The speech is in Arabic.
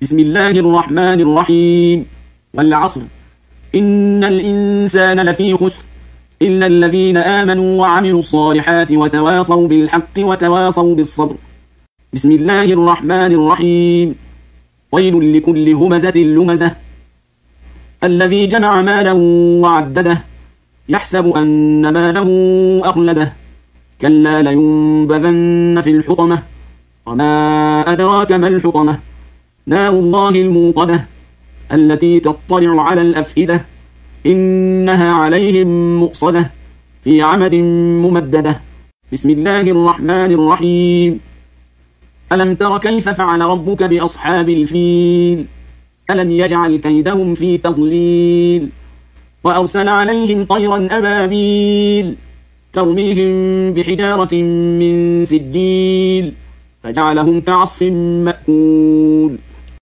بسم الله الرحمن الرحيم. والعصر إن الإنسان لفي خسر إلا الذين آمنوا وعملوا الصالحات وتواصوا بالحق وتواصوا بالصبر. بسم الله الرحمن الرحيم. ويل لكل همزة لمزة الذي جمع مالا وعدده يحسب أن ماله أخلده كلا لينبذن في الحطمة وما أدراك ما الحطمة نار الله الموقدة التي تطلع على الأفئدة إنها عليهم مؤصدة في عمد ممددة. بسم الله الرحمن الرحيم. ألم تر كيف فعل ربك بأصحاب الفيل ألم يجعل كيدهم في تضليل وأرسل عليهم طيرا أبابيل ترميهم بحجارة من سجيل فجعلهم كعصف مأكول.